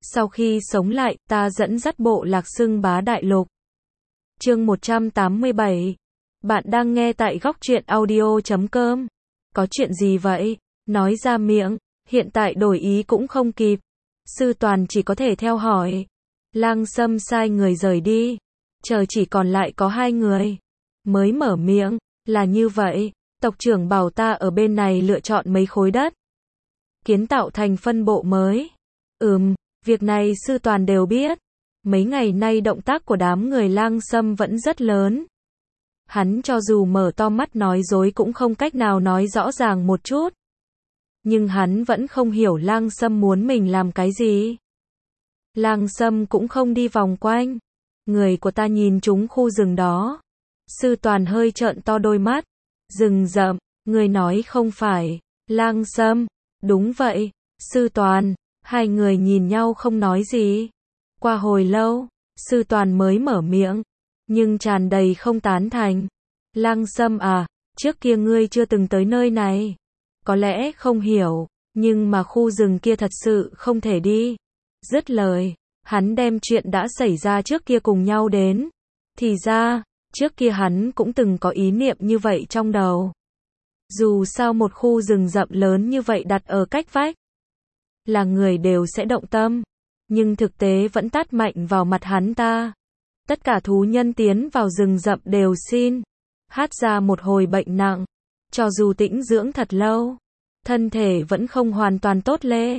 Sau khi sống lại, ta dẫn dắt bộ lạc xưng bá đại lục. Chương 187. Bạn đang nghe tại góc truyện audio.com. Có chuyện gì vậy? Nói ra miệng, hiện tại đổi ý cũng không kịp. Sư Toàn chỉ có thể theo hỏi. Lang Sâm sai người rời đi. Chờ chỉ còn lại có 2 người. Mới mở miệng, là như vậy, tộc trưởng bảo ta ở bên này lựa chọn mấy khối đất. Kiến tạo thành phân bộ mới. Việc này Sư Toàn đều biết. Mấy ngày nay động tác của đám người Lang Sâm vẫn rất lớn. Hắn cho dù mở to mắt nói dối cũng không cách nào nói rõ ràng một chút. Nhưng hắn vẫn không hiểu Lang Sâm muốn mình làm cái gì. Lang Sâm cũng không đi vòng quanh. Người của ta nhìn trúng khu rừng đó. Sư Toàn hơi trợn to đôi mắt. Rừng rậm, người nói không phải. Lang Sâm, đúng vậy. Sư Toàn, hai người nhìn nhau không nói gì. Qua hồi lâu, Sư Toàn mới mở miệng, nhưng tràn đầy không tán thành. Lang Sâm à, trước kia ngươi chưa từng tới nơi này. Có lẽ không hiểu, nhưng mà khu rừng kia thật sự không thể đi. Dứt lời, hắn đem chuyện đã xảy ra trước kia cùng nhau đến. Thì ra, trước kia hắn cũng từng có ý niệm như vậy trong đầu. Dù sao một khu rừng rậm lớn như vậy đặt ở cách vách, là người đều sẽ động tâm. Nhưng thực tế vẫn tát mạnh vào mặt hắn ta. Tất cả thú nhân tiến vào rừng rậm đều xin hát ra một hồi bệnh nặng. Cho dù tĩnh dưỡng thật lâu, thân thể vẫn không hoàn toàn tốt lê.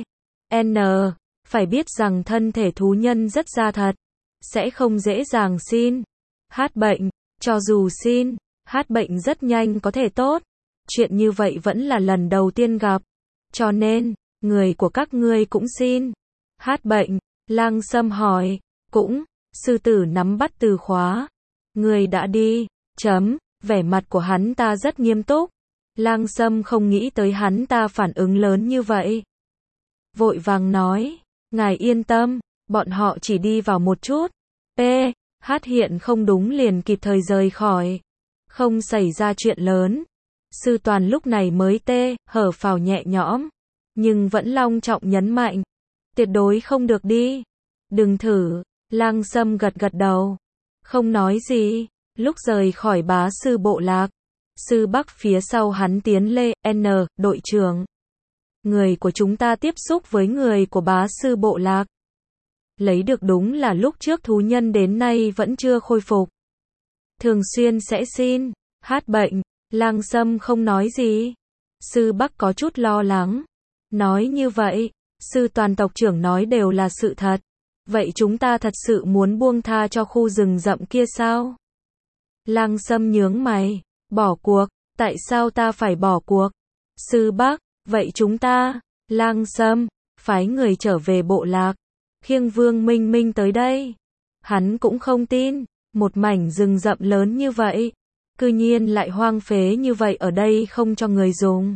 Phải biết rằng thân thể thú nhân rất da thật, sẽ không dễ dàng xin hát bệnh. Cho dù xin hát bệnh rất nhanh có thể tốt. Chuyện như vậy vẫn là lần đầu tiên gặp. Cho nên, người của các ngươi cũng xin hát bệnh. Lang Sâm hỏi. Cũng. Sư tử nắm bắt từ khóa. Người đã đi. Vẻ mặt của hắn ta rất nghiêm túc. Lang Sâm không nghĩ tới hắn ta phản ứng lớn như vậy. Vội vàng nói. Ngài yên tâm, bọn họ chỉ đi vào một chút. Hát hiện không đúng liền kịp thời rời khỏi. Không xảy ra chuyện lớn. Sư Toàn lúc này mới hở phào nhẹ nhõm. Nhưng vẫn long trọng nhấn mạnh. Tuyệt đối không được đi. Đừng thử. Lang Sâm gật gật đầu. Không nói gì. Lúc rời khỏi bá sư bộ lạc, sư Bắc phía sau hắn tiến lê, đội trưởng. Người của chúng ta tiếp xúc với người của bá sư bộ lạc. Lấy được đúng là lúc trước thú nhân đến nay vẫn chưa khôi phục. Thường xuyên sẽ xin hát bệnh. Lang Sâm không nói gì. Sư Bắc có chút lo lắng. Nói như vậy, Sư Toàn tộc trưởng nói đều là sự thật. Vậy chúng ta thật sự muốn buông tha cho khu rừng rậm kia sao? Lang Sâm nhướng mày. Bỏ cuộc. Tại sao ta phải bỏ cuộc? Sư Bắc, vậy chúng ta, Lang Sâm, phái người trở về bộ lạc. Khiêng Vương Minh Minh tới đây. Hắn cũng không tin, một mảnh rừng rậm lớn như vậy, cư nhiên lại hoang phế như vậy ở đây không cho người dùng.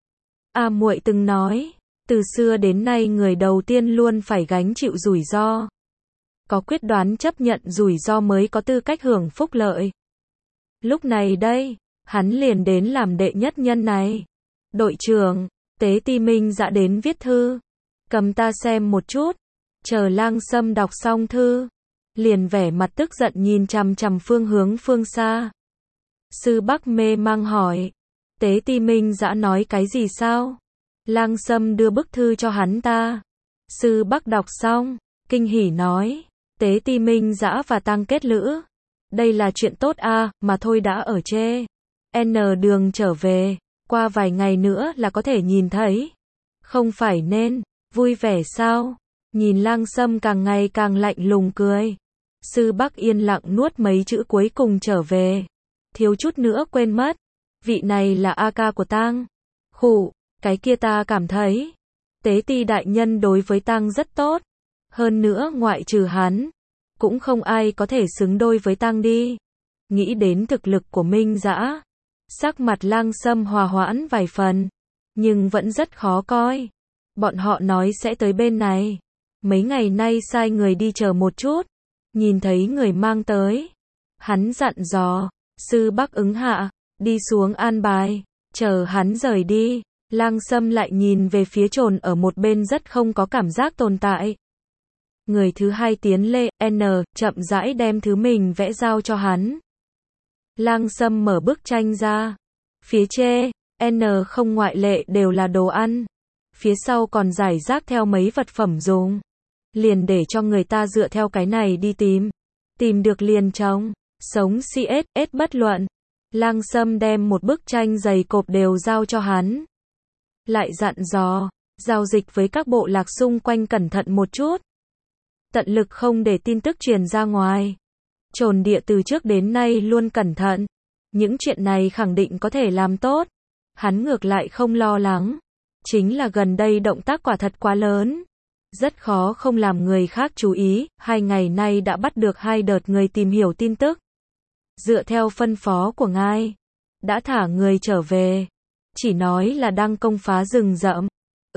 A muội từng nói, từ xưa đến nay người đầu tiên luôn phải gánh chịu rủi ro. Có quyết đoán chấp nhận rủi ro mới có tư cách hưởng phúc lợi. Lúc này đây, hắn liền đến làm đệ nhất nhân này. Đội trưởng, Tế Ti Minh Dã đến viết thư. Cầm ta xem một chút. Chờ Lang Sâm đọc xong thư, liền vẻ mặt tức giận nhìn chằm chằm phương hướng phương xa. Sư Bắc mê mang hỏi. Tế Ti Minh Dã nói cái gì sao? Lang Sâm đưa bức thư cho hắn ta. Sư Bắc đọc xong, kinh hỉ nói. Tế Ti Minh Dã và Tăng kết lữ. Đây là chuyện tốt mà thôi đã ở chê. Đường trở về, qua vài ngày nữa là có thể nhìn thấy. Không phải nên vui vẻ sao? Nhìn Lang Sâm càng ngày càng lạnh lùng cười. Sư Bắc yên lặng nuốt mấy chữ cuối cùng trở về. Thiếu chút nữa quên mất. Vị này là A ca của Tăng. Khụ, cái kia ta cảm thấy. Tế Ti đại nhân đối với Tăng rất tốt. Hơn nữa ngoại trừ hắn, cũng không ai có thể xứng đôi với Tăng đi. Nghĩ đến thực lực của Minh Dã, sắc mặt Lang Sâm hòa hoãn vài phần, nhưng vẫn rất khó coi. Bọn họ nói sẽ tới bên này. Mấy ngày nay sai người đi chờ một chút. Nhìn thấy người mang tới, hắn dặn dò. Sư Bắc ứng hạ, đi xuống an bài. Chờ hắn rời đi, Lang Sâm lại nhìn về phía chồn ở một bên rất không có cảm giác tồn tại. Người thứ hai tiến lên, chậm rãi đem thứ mình vẽ giao cho hắn. Lang Sâm mở bức tranh ra. Phía trên, không ngoại lệ đều là đồ ăn. Phía sau còn rải rác theo mấy vật phẩm dùng. Liền để cho người ta dựa theo cái này đi tìm. Tìm được liền trồng. Sống CS, bất luận. Lang Sâm đem một bức tranh dày cộp đều giao cho hắn. Lại dặn dò, giao dịch với các bộ lạc xung quanh cẩn thận một chút. Tận lực không để tin tức truyền ra ngoài. Trồn địa từ trước đến nay luôn cẩn thận. Những chuyện này khẳng định có thể làm tốt. Hắn ngược lại không lo lắng. Chính là gần đây động tác quả thật quá lớn. Rất khó không làm người khác chú ý. 2 ngày nay đã bắt được 2 đợt người tìm hiểu tin tức. Dựa theo phân phó của ngài, đã thả người trở về. Chỉ nói là đang công phá rừng rậm.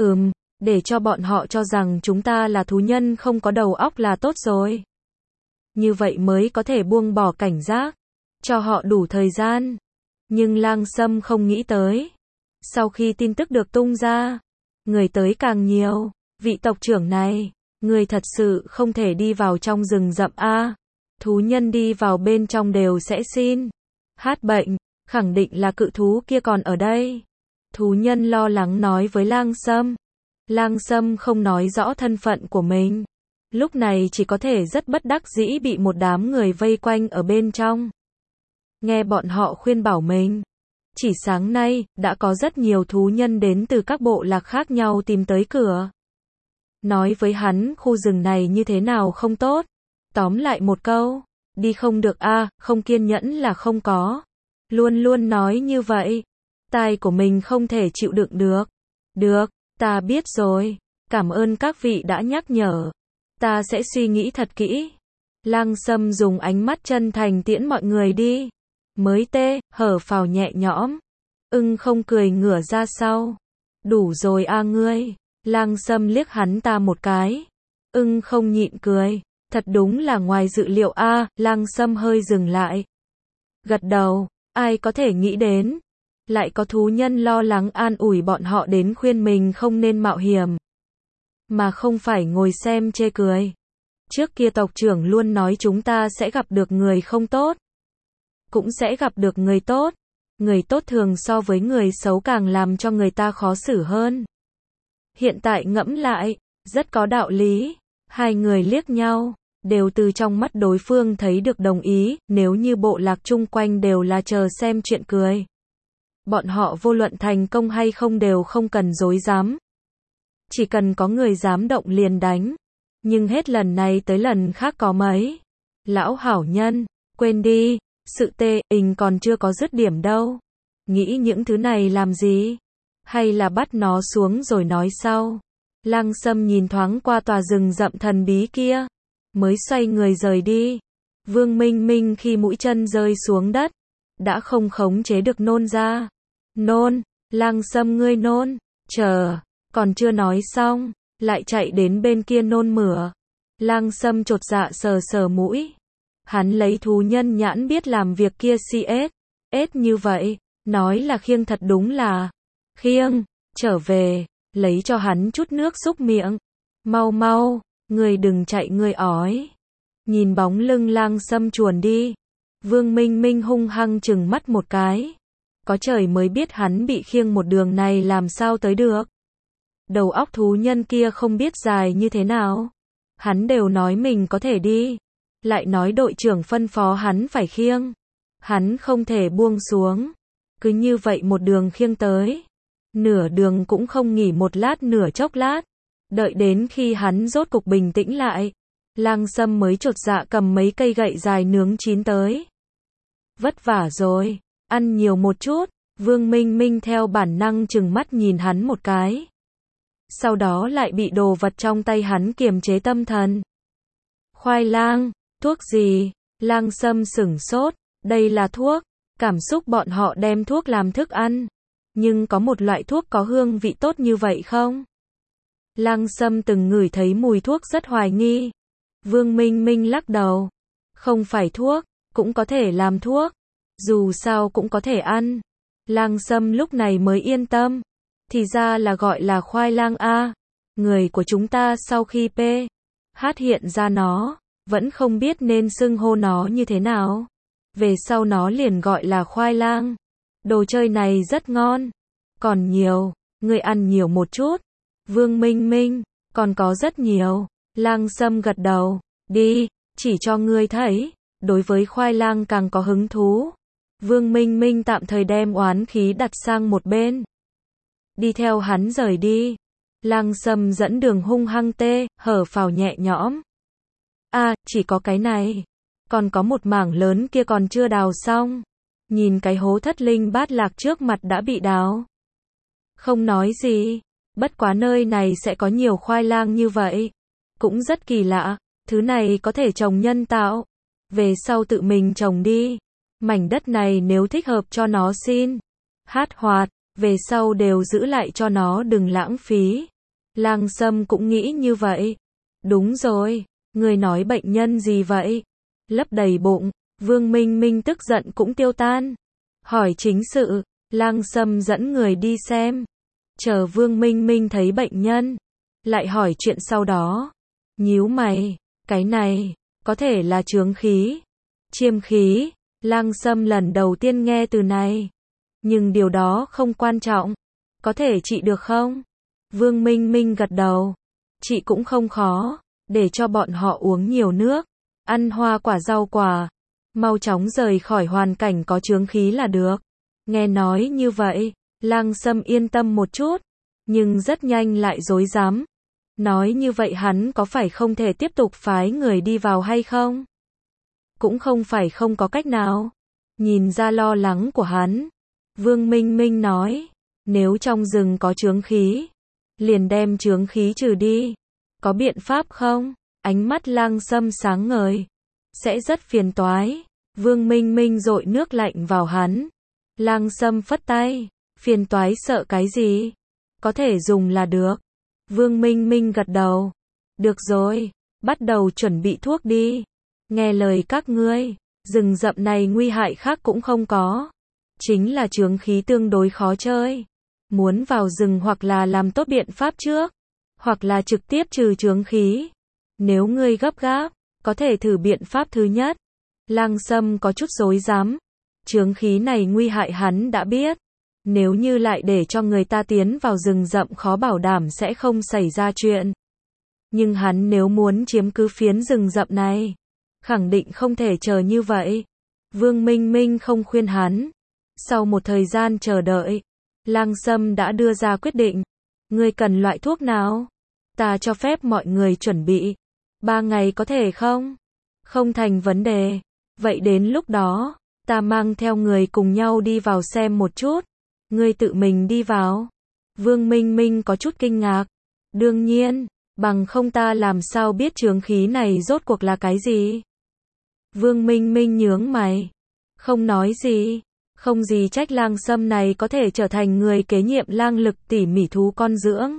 Để cho bọn họ cho rằng chúng ta là thú nhân không có đầu óc là tốt rồi. Như vậy mới có thể buông bỏ cảnh giác. Cho họ đủ thời gian. Nhưng Lang Sâm không nghĩ tới. Sau khi tin tức được tung ra, người tới càng nhiều. Vị tộc trưởng này, người thật sự không thể đi vào trong rừng rậm a. Thú nhân đi vào bên trong đều sẽ xin hát bệnh, khẳng định là cự thú kia còn ở đây. Thú nhân lo lắng nói với Lang Sâm. Lang Sâm không nói rõ thân phận của mình. Lúc này chỉ có thể rất bất đắc dĩ bị một đám người vây quanh ở bên trong. Nghe bọn họ khuyên bảo mình. Chỉ sáng nay, đã có rất nhiều thú nhân đến từ các bộ lạc khác nhau tìm tới cửa. Nói với hắn khu rừng này như thế nào không tốt. Tóm lại một câu, đi không được a, không kiên nhẫn là không có. Luôn luôn nói như vậy. Tai của mình không thể chịu đựng được. Được, ta biết rồi. Cảm ơn các vị đã nhắc nhở. Ta sẽ suy nghĩ thật kỹ. Lang Sâm dùng ánh mắt chân thành tiễn mọi người đi. Mới hở phào nhẹ nhõm. Không cười ngửa ra sau. Đủ rồi a ngươi. Lang Sâm liếc hắn ta một cái. Không nhịn cười. Thật đúng là ngoài dự liệu a. Lang Sâm hơi dừng lại. Gật đầu. Ai có thể nghĩ đến. Lại có thú nhân lo lắng an ủi bọn họ đến khuyên mình không nên mạo hiểm. Mà không phải ngồi xem chê cười. Trước kia tộc trưởng luôn nói chúng ta sẽ gặp được người không tốt. Cũng sẽ gặp được người tốt. Người tốt thường so với người xấu càng làm cho người ta khó xử hơn. Hiện tại ngẫm lại, rất có đạo lý. Hai người liếc nhau, đều từ trong mắt đối phương thấy được đồng ý, nếu như bộ lạc chung quanh đều là chờ xem chuyện cười. Bọn họ vô luận thành công hay không đều không cần dối dám. Chỉ cần có người dám động liền đánh. Nhưng hết lần này tới lần khác có mấy. Lão hảo nhân, quên đi, sự còn chưa có dứt điểm đâu. Nghĩ những thứ này làm gì? Hay là bắt nó xuống rồi nói sau? Lang Sâm nhìn thoáng qua tòa rừng rậm thần bí kia. Mới xoay người rời đi. Vương Minh Minh khi mũi chân rơi xuống đất. Đã không khống chế được nôn ra. Nôn, Lang Sâm ngươi nôn, chờ, còn chưa nói xong, lại chạy đến bên kia nôn mửa. Lang Sâm chột dạ sờ sờ mũi. Hắn lấy thú nhân nhãn biết làm việc kia CS như vậy, nói là khiêng thật đúng là khiêng, trở về, lấy cho hắn chút nước xúc miệng. Mau mau, người đừng chạy người ói. Nhìn bóng lưng Lang Sâm chuồn đi. Vương Minh Minh hung hăng chừng mắt một cái. Có trời mới biết hắn bị khiêng một đường này làm sao tới được. Đầu óc thú nhân kia không biết dài như thế nào. Hắn đều nói mình có thể đi. Lại nói đội trưởng phân phó hắn phải khiêng. Hắn không thể buông xuống. Cứ như vậy một đường khiêng tới. Nửa đường cũng không nghỉ một lát nửa chốc lát. Đợi đến khi hắn rốt cục bình tĩnh lại. Lang Sâm mới chột dạ cầm mấy cây gậy dài nướng chín tới. Vất vả rồi. Ăn nhiều một chút. Vương Minh Minh theo bản năng chừng mắt nhìn hắn một cái. Sau đó lại bị đồ vật trong tay hắn kiềm chế tâm thần. Khoai lang, thuốc gì? Lang Sâm sửng sốt. Đây là thuốc. Cảm xúc bọn họ đem thuốc làm thức ăn. Nhưng có một loại thuốc có hương vị tốt như vậy không? Lang Sâm từng ngửi thấy mùi thuốc rất hoài nghi. Vương Minh Minh lắc đầu. Không phải thuốc, cũng có thể làm thuốc. Dù sao cũng có thể ăn. Lang Sâm lúc này mới yên tâm. Thì ra là gọi là khoai lang a. Người của chúng ta sau khi Hát hiện ra nó, vẫn không biết nên xưng hô nó như thế nào. Về sau nó liền gọi là khoai lang. Đồ chơi này rất ngon. Còn nhiều, ngươi ăn nhiều một chút. Vương Minh Minh, còn có rất nhiều. Lang Sâm gật đầu, đi, chỉ cho ngươi thấy. Đối với khoai lang càng có hứng thú. Vương Minh Minh tạm thời đem oán khí đặt sang một bên. Đi theo hắn rời đi. Lang Sâm dẫn đường hung hăng hở phào nhẹ nhõm. Chỉ có cái này. Còn có một mảng lớn kia còn chưa đào xong. Nhìn cái hố thất linh bát lạc trước mặt đã bị đào. Không nói gì. Bất quá nơi này sẽ có nhiều khoai lang như vậy. Cũng rất kỳ lạ. Thứ này có thể trồng nhân tạo. Về sau tự mình trồng đi. Mảnh đất này nếu thích hợp cho nó xin. Hát hoạt. Về sau đều giữ lại cho nó đừng lãng phí. Lang Sâm cũng nghĩ như vậy. Đúng rồi. Người nói bệnh nhân gì vậy? Lấp đầy bụng. Vương Minh Minh tức giận cũng tiêu tan. Hỏi chính sự. Lang Sâm dẫn người đi xem. Chờ Vương Minh Minh thấy bệnh nhân. Lại hỏi chuyện sau đó. Nhíu mày. Cái này. Có thể là chướng khí. Chiêm khí. Lang Sâm lần đầu tiên nghe từ này. Nhưng điều đó không quan trọng. Có thể trị được không? Vương Minh Minh gật đầu. Trị cũng không khó. Để cho bọn họ uống nhiều nước. Ăn hoa quả rau quả. Mau chóng rời khỏi hoàn cảnh có chướng khí là được. Nghe nói như vậy. Lang Sâm yên tâm một chút. Nhưng rất nhanh lại rối rắm. Nói như vậy hắn có phải không thể tiếp tục phái người đi vào hay không? Cũng không phải không có cách nào. Nhìn ra lo lắng của hắn. Vương Minh Minh nói. Nếu trong rừng có chướng khí. Liền đem chướng khí trừ đi. Có biện pháp không? Ánh mắt Lang Sâm sáng ngời. Sẽ rất phiền toái. Vương Minh Minh dội nước lạnh vào hắn. Lang Sâm phất tay. Phiền toái sợ cái gì? Có thể dùng là được. Vương Minh Minh gật đầu. Được rồi. Bắt đầu chuẩn bị thuốc đi. Nghe lời các ngươi. Rừng rậm này nguy hại khác cũng không có. Chính là chướng khí tương đối khó chơi. Muốn vào rừng hoặc là làm tốt biện pháp trước. Hoặc là trực tiếp trừ chướng khí. Nếu ngươi gấp gáp. Có thể thử biện pháp thứ nhất. Lang Sâm có chút rối rắm. Chướng khí này nguy hại hắn đã biết. Nếu như lại để cho người ta tiến vào rừng rậm khó bảo đảm sẽ không xảy ra chuyện. Nhưng hắn nếu muốn chiếm cứ phiến rừng rậm này. Khẳng định không thể chờ như vậy. Vương Minh Minh không khuyên hắn. Sau một thời gian chờ đợi. Lang Sâm đã đưa ra quyết định. Ngươi cần loại thuốc nào? Ta cho phép mọi người chuẩn bị. 3 ngày có thể không? Không thành vấn đề. Vậy đến lúc đó, ta mang theo người cùng nhau đi vào xem một chút. Ngươi tự mình đi vào. Vương Minh Minh có chút kinh ngạc. Đương nhiên, bằng không ta làm sao biết chướng khí này rốt cuộc là cái gì? Vương Minh Minh nhướng mày. Không nói gì. Không gì trách Lang Sâm này có thể trở thành người kế nhiệm lang lực tỉ mỉ thú con dưỡng.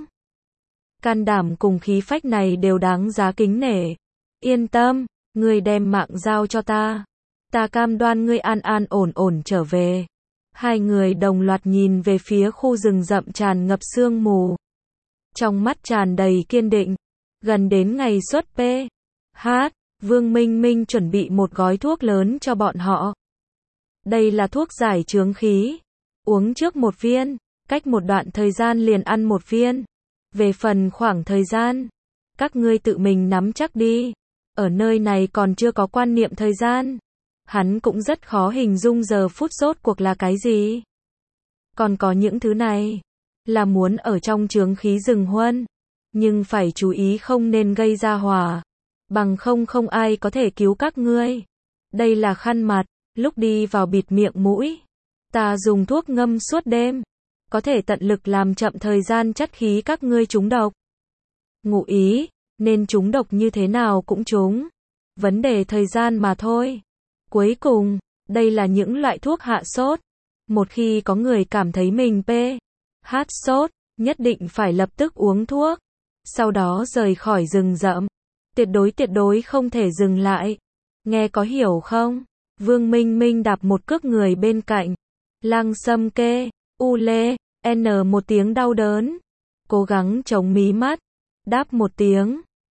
Can đảm cùng khí phách này đều đáng giá kính nể. Yên tâm, ngươi đem mạng giao cho ta. Ta cam đoan ngươi an an ổn ổn trở về. Hai người đồng loạt nhìn về phía khu rừng rậm tràn ngập sương mù. Trong mắt tràn đầy kiên định. Gần đến ngày xuất PH, Vương Minh Minh chuẩn bị một gói thuốc lớn cho bọn họ. Đây là thuốc giải chướng khí. Uống trước một viên, cách một đoạn thời gian liền ăn một viên. Về phần khoảng thời gian, các ngươi tự mình nắm chắc đi. Ở nơi này còn chưa có quan niệm thời gian. Hắn cũng rất khó hình dung giờ phút rốt cuộc là cái gì. Còn có những thứ này, là muốn ở trong chướng khí rừng huân. Nhưng phải chú ý không nên gây ra hỏa. Bằng không ai có thể cứu các ngươi. Đây là khăn mặt, lúc đi vào bịt miệng mũi. Ta dùng thuốc ngâm suốt đêm. Có thể tận lực làm chậm thời gian chất khí các ngươi trúng độc. Ngụ ý, nên trúng độc như thế nào cũng trúng. Vấn đề thời gian mà thôi. Cuối cùng, đây là những loại thuốc hạ sốt. Một khi có người cảm thấy mình PH sốt, nhất định phải lập tức uống thuốc. Sau đó rời khỏi rừng rậm. Tuyệt đối không thể dừng lại. Nghe có hiểu không? Vương Minh Minh đạp một cước người bên cạnh. Lang Sâm kê, u lê, n một tiếng đau đớn. Cố gắng chống mí mắt. Đáp một tiếng.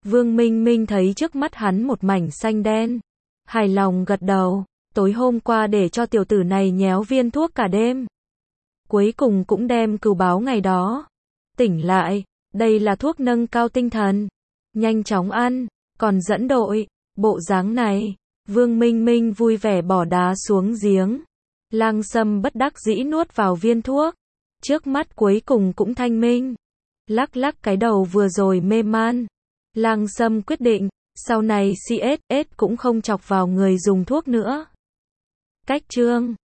Vương Minh Minh thấy trước mắt hắn một mảnh xanh đen. Hài lòng gật đầu. Tối hôm qua để cho tiểu tử này nhéo viên thuốc cả đêm. Cuối cùng cũng đem cừu báo ngày đó. Tỉnh lại, đây là thuốc nâng cao tinh thần. Nhanh chóng ăn, còn dẫn đội. Bộ dáng này, Vương Minh Minh vui vẻ bỏ đá xuống giếng. Lang Sâm bất đắc dĩ nuốt vào viên thuốc. Trước mắt cuối cùng cũng thanh minh. Lắc lắc cái đầu vừa rồi mê man. Lang Sâm quyết định, sau này CSS cũng không chọc vào người dùng thuốc nữa. Cách chương